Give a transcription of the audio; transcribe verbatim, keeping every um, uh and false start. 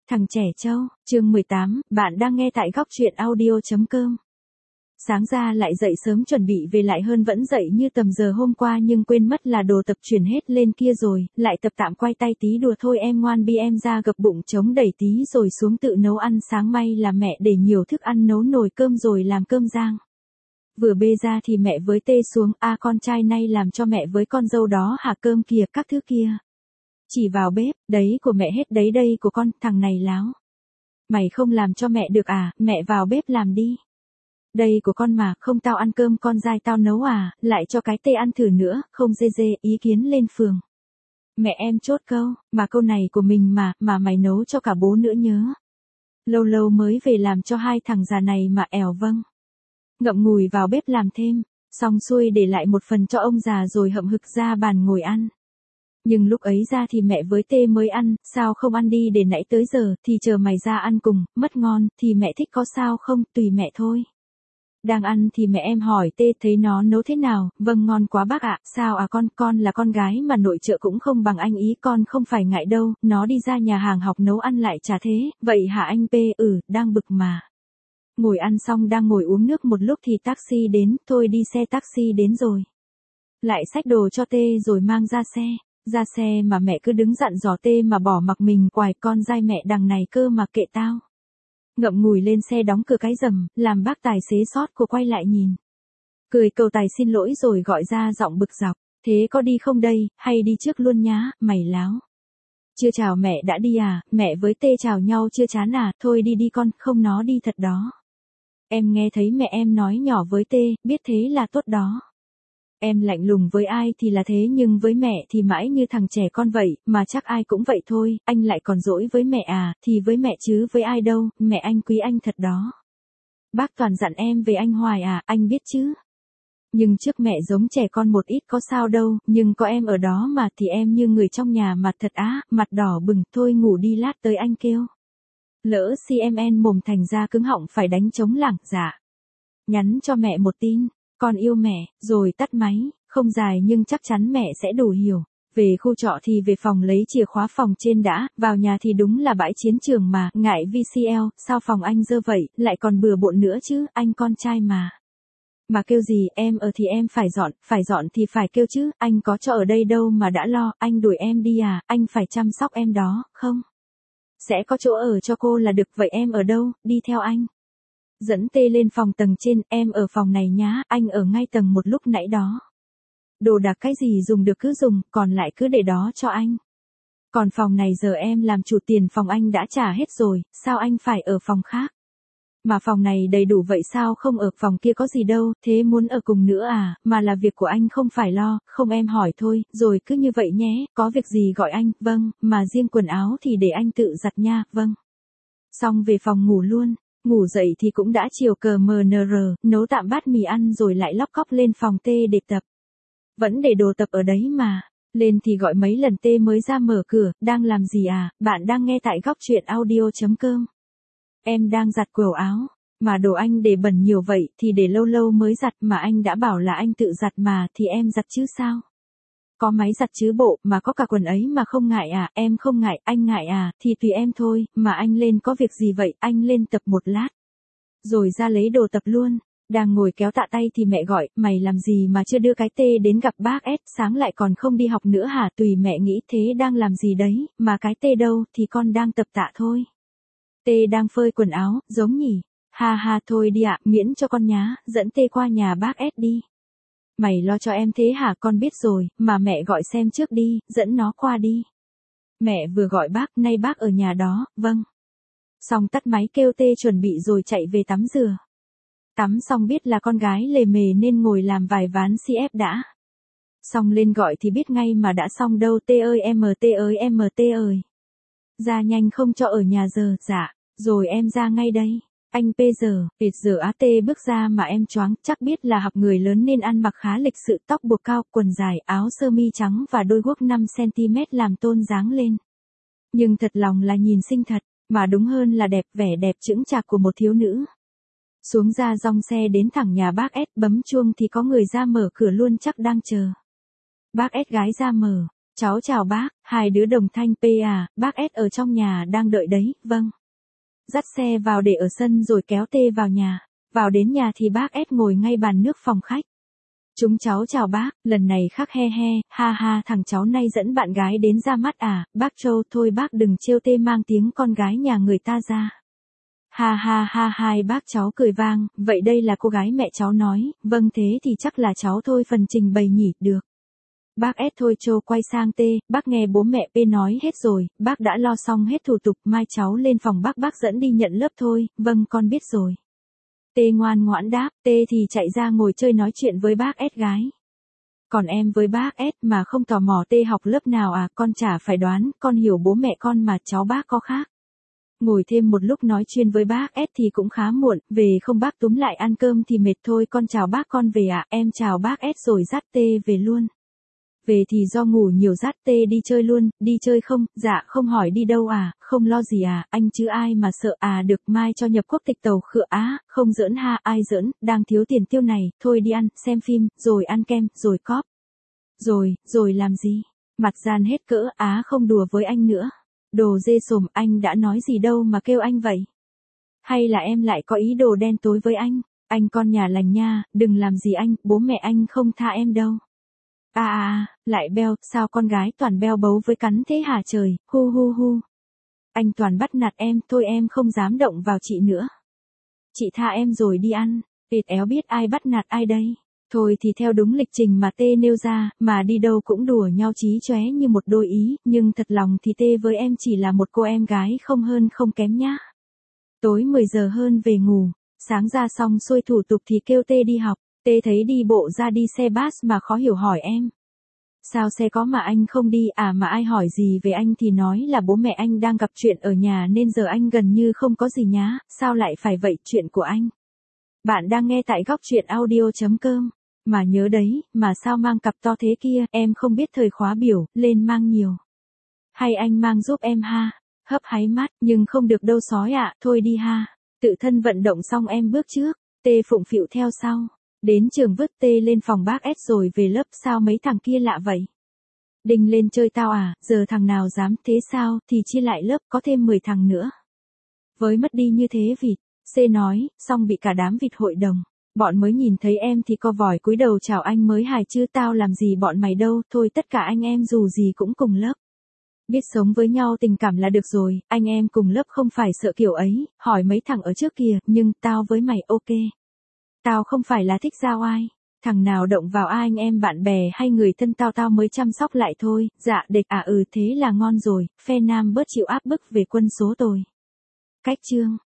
Thằng trẻ trâu, chương mười tám, bạn đang nghe tại góc truyện audio.com. Sáng ra lại dậy sớm chuẩn bị về lại hơn vẫn dậy như tầm giờ hôm qua nhưng quên mất là đồ tập chuyển hết lên kia rồi, lại tập tạm quay tay tí đùa thôi em ngoan bi em ra gập bụng chống đẩy tí rồi xuống tự nấu ăn sáng may là mẹ để nhiều thức ăn nấu nồi cơm rồi làm cơm rang. Vừa bê ra thì mẹ với tê xuống, a con trai nay làm cho mẹ với con dâu đó hả cơm kìa các thứ kia. Chỉ vào bếp, đấy của mẹ hết đấy đây của con, thằng này láo. Mày không làm cho mẹ được à, mẹ vào bếp làm đi. Đây của con mà, không tao ăn cơm con dai tao nấu à, lại cho cái tê ăn thử nữa, không dê dê, ý kiến lên phường. Mẹ em chốt câu, mà câu này của mình mà, mà mày nấu cho cả bố nữa nhớ. Lâu lâu mới về làm cho hai thằng già này mà ẻo vâng. Ngậm ngùi vào bếp làm thêm, xong xuôi để lại một phần cho ông già rồi hậm hực ra bàn ngồi ăn. Nhưng lúc ấy ra thì mẹ với tê mới ăn, sao không ăn đi để nãy tới giờ, thì chờ mày ra ăn cùng, mất ngon, thì mẹ thích có sao không, tùy mẹ thôi. Đang ăn thì mẹ em hỏi tê thấy nó nấu thế nào, vâng ngon quá bác ạ, sao à con, con là con gái mà nội trợ cũng không bằng anh ý, con không phải ngại đâu, nó đi ra nhà hàng học nấu ăn lại chả thế, vậy hả anh P, ừ, đang bực mà. Ngồi ăn xong đang ngồi uống nước một lúc thì taxi đến, thôi đi xe taxi đến rồi. Lại xách đồ cho tê rồi mang ra xe. Ra xe mà mẹ cứ đứng dặn dò tê mà bỏ mặc mình quài con dai mẹ đằng này cơ mà kệ tao. Ngậm ngùi lên xe đóng cửa cái rầm, làm bác tài xế sót cô quay lại nhìn. Cười cầu tài xin lỗi rồi gọi ra giọng bực dọc, thế có đi không đây, hay đi trước luôn nhá, mày láo. Chưa chào mẹ đã đi à, mẹ với tê chào nhau chưa chán à, thôi đi đi con, không nó đi thật đó. Em nghe thấy mẹ em nói nhỏ với tê, biết thế là tốt đó. Em lạnh lùng với ai thì là thế nhưng với mẹ thì mãi như thằng trẻ con vậy, mà chắc ai cũng vậy thôi, anh lại còn dỗi với mẹ à, thì với mẹ chứ với ai đâu, mẹ anh quý anh thật đó. Bác toàn dặn em về anh hoài à, anh biết chứ. Nhưng trước mẹ giống trẻ con một ít có sao đâu, nhưng có em ở đó mà thì em như người trong nhà mặt thật á, mặt đỏ bừng, thôi ngủ đi lát tới anh kêu. Lỡ xê em en mồm thành ra cứng họng phải đánh trống lảng, dạ. Nhắn cho mẹ một tin. Con yêu mẹ, rồi tắt máy, không dài nhưng chắc chắn mẹ sẽ đủ hiểu. Về khu trọ thì về phòng lấy chìa khóa phòng trên đã, vào nhà thì đúng là bãi chiến trường mà, ngại vê xê lờ, sao phòng anh dơ vậy, lại còn bừa bộn nữa chứ, anh con trai mà. Mà kêu gì, em ở thì em phải dọn, phải dọn thì phải kêu chứ, anh có cho ở đây đâu mà đã lo, anh đuổi em đi à, anh phải chăm sóc em đó, không? Sẽ có chỗ ở cho cô là được, vậy em ở đâu, đi theo anh. Dẫn tê lên phòng tầng trên, em ở phòng này nhá, anh ở ngay tầng một lúc nãy đó. Đồ đạc cái gì dùng được cứ dùng, còn lại cứ để đó cho anh. Còn phòng này giờ em làm chủ tiền phòng anh đã trả hết rồi, sao anh phải ở phòng khác? Mà phòng này đầy đủ vậy sao không ở phòng kia có gì đâu, thế muốn ở cùng nữa à, mà là việc của anh không phải lo, không em hỏi thôi, rồi cứ như vậy nhé, có việc gì gọi anh, vâng, mà riêng quần áo thì để anh tự giặt nha, vâng. Xong về phòng ngủ luôn. Ngủ dậy thì cũng đã chiều cờ mờ nờ rờ, nấu tạm bát mì ăn rồi lại lóc cóc lên phòng tê để tập. Vẫn để đồ tập ở đấy mà. Lên thì gọi mấy lần tê mới ra mở cửa, đang làm gì à, bạn đang nghe tại góc truyện audio.com. Em đang giặt quần áo, mà đồ anh để bẩn nhiều vậy thì để lâu lâu mới giặt mà anh đã bảo là anh tự giặt mà thì em giặt chứ sao. Có máy giặt chứ bộ, mà có cả quần ấy mà không ngại à, em không ngại, anh ngại à, thì tùy em thôi, mà anh lên có việc gì vậy, anh lên tập một lát. Rồi ra lấy đồ tập luôn, đang ngồi kéo tạ tay thì mẹ gọi, mày làm gì mà chưa đưa cái tê đến gặp bác S, sáng lại còn không đi học nữa hả, tùy mẹ nghĩ thế đang làm gì đấy, mà cái tê đâu, thì con đang tập tạ thôi. Tê đang phơi quần áo, giống nhỉ, ha ha thôi đi ạ, miễn cho con nhá, dẫn tê qua nhà bác S đi. Mày lo cho em thế hả, con biết rồi, mà mẹ gọi xem trước đi, dẫn nó qua đi. Mẹ vừa gọi bác, nay bác ở nhà đó, vâng. Xong tắt máy kêu tê chuẩn bị rồi chạy về tắm rửa. Tắm xong biết là con gái lề mề nên ngồi làm vài ván xê ép đã. Xong lên gọi thì biết ngay mà đã xong đâu, tê ơi em tê ơi em tê ơi. Ra nhanh không cho ở nhà giờ, dạ, rồi em ra ngay đây. Anh P giờ, ịt giờ á tê bước ra mà em choáng, chắc biết là học người lớn nên ăn mặc khá lịch sự, tóc buộc cao, quần dài, áo sơ mi trắng và đôi guốc năm xăng ti mét làm tôn dáng lên. Nhưng thật lòng là nhìn xinh thật, mà đúng hơn là đẹp, vẻ đẹp chững chạc của một thiếu nữ. Xuống ra dòng xe đến thẳng nhà bác S, bấm chuông thì có người ra mở cửa luôn, chắc đang chờ. Bác S gái ra mở, cháu chào bác, hai đứa đồng thanh P à, bác S ở trong nhà đang đợi đấy, vâng. Dắt xe vào để ở sân rồi kéo T vào nhà. Vào đến nhà thì bác S ngồi ngay bàn nước phòng khách. Chúng cháu chào bác, lần này khác he he, ha ha, thằng cháu nay dẫn bạn gái đến ra mắt à, bác Châu thôi bác đừng trêu Tê mang tiếng con gái nhà người ta ra. Ha ha ha hai bác cháu cười vang, vậy đây là cô gái mẹ cháu nói, vâng thế thì chắc là cháu thôi phần trình bày nhỉ, được. Bác S thôi Châu quay sang T, bác nghe bố mẹ P nói hết rồi, bác đã lo xong hết thủ tục, mai cháu lên phòng bác bác dẫn đi nhận lớp thôi, vâng con biết rồi. T ngoan ngoãn đáp, T thì chạy ra ngồi chơi nói chuyện với bác S gái. Còn em với bác S mà không tò mò T học lớp nào à, con chả phải đoán, con hiểu bố mẹ con mà cháu bác có khác. Ngồi thêm một lúc nói chuyện với bác S thì cũng khá muộn, về không bác túm lại ăn cơm thì mệt thôi, con chào bác con về ạ, à? Em chào bác S rồi dắt T về luôn. Về thì do ngủ nhiều dắt T đi chơi luôn, đi chơi không, dạ không hỏi đi đâu à, không lo gì à, anh chứ ai mà sợ à, được mai cho nhập quốc tịch tàu khựa á, không giỡn ha, ai giỡn, đang thiếu tiền tiêu này, thôi đi ăn, xem phim, rồi ăn kem, rồi cóp. Rồi, rồi làm gì? Mặt gian hết cỡ, á không đùa với anh nữa. Đồ dê sồm, anh đã nói gì đâu mà kêu anh vậy? Hay là em lại có ý đồ đen tối với anh? Anh con nhà lành nha, đừng làm gì anh, bố mẹ anh không tha em đâu. À à, lại beo, sao con gái toàn beo bấu với cắn thế hả trời, hu hu hu. Anh toàn bắt nạt em, thôi em không dám động vào chị nữa. Chị tha em rồi đi ăn, tịt éo biết ai bắt nạt ai đây. Thôi thì theo đúng lịch trình mà T nêu ra, mà đi đâu cũng đùa nhau chí chóe như một đôi ý, nhưng thật lòng thì T với em chỉ là một cô em gái không hơn không kém nhá. Tối mười giờ hơn về ngủ, sáng ra xong xuôi thủ tục thì kêu T đi học, T thấy đi bộ ra đi xe bus mà khó hiểu hỏi em. Sao xe có mà anh không đi à, mà ai hỏi gì về anh thì nói là bố mẹ anh đang gặp chuyện ở nhà nên giờ anh gần như không có gì nhá, sao lại phải vậy, chuyện của anh. Bạn đang nghe tại góc truyện audio chấm com. Mà nhớ đấy, mà sao mang cặp to thế kia, em không biết thời khóa biểu, lên mang nhiều. Hay anh mang giúp em ha, hấp háy mắt, nhưng không được đâu sói ạ, à, thôi đi ha. Tự thân vận động xong em bước trước, T phụng phịu theo sau. Đến trường vứt T lên phòng bác S rồi về lớp, sao mấy thằng kia lạ vậy? Đinh lên chơi tao à, giờ thằng nào dám thế sao, thì chia lại lớp có thêm mười thằng nữa. Với mất đi như thế vịt, C nói, xong bị cả đám vịt hội đồng. Bọn mới nhìn thấy em thì co vòi cúi đầu chào anh mới hài chứ tao làm gì bọn mày đâu, thôi tất cả anh em dù gì cũng cùng lớp. Biết sống với nhau tình cảm là được rồi, anh em cùng lớp không phải sợ kiểu ấy, hỏi mấy thằng ở trước kìa, nhưng tao với mày ok. Tao không phải là thích giao ai, thằng nào động vào ai anh em bạn bè hay người thân tao tao mới chăm sóc lại thôi, dạ địch à ừ thế là ngon rồi, phe nam bớt chịu áp bức về quân số tôi. Cách chương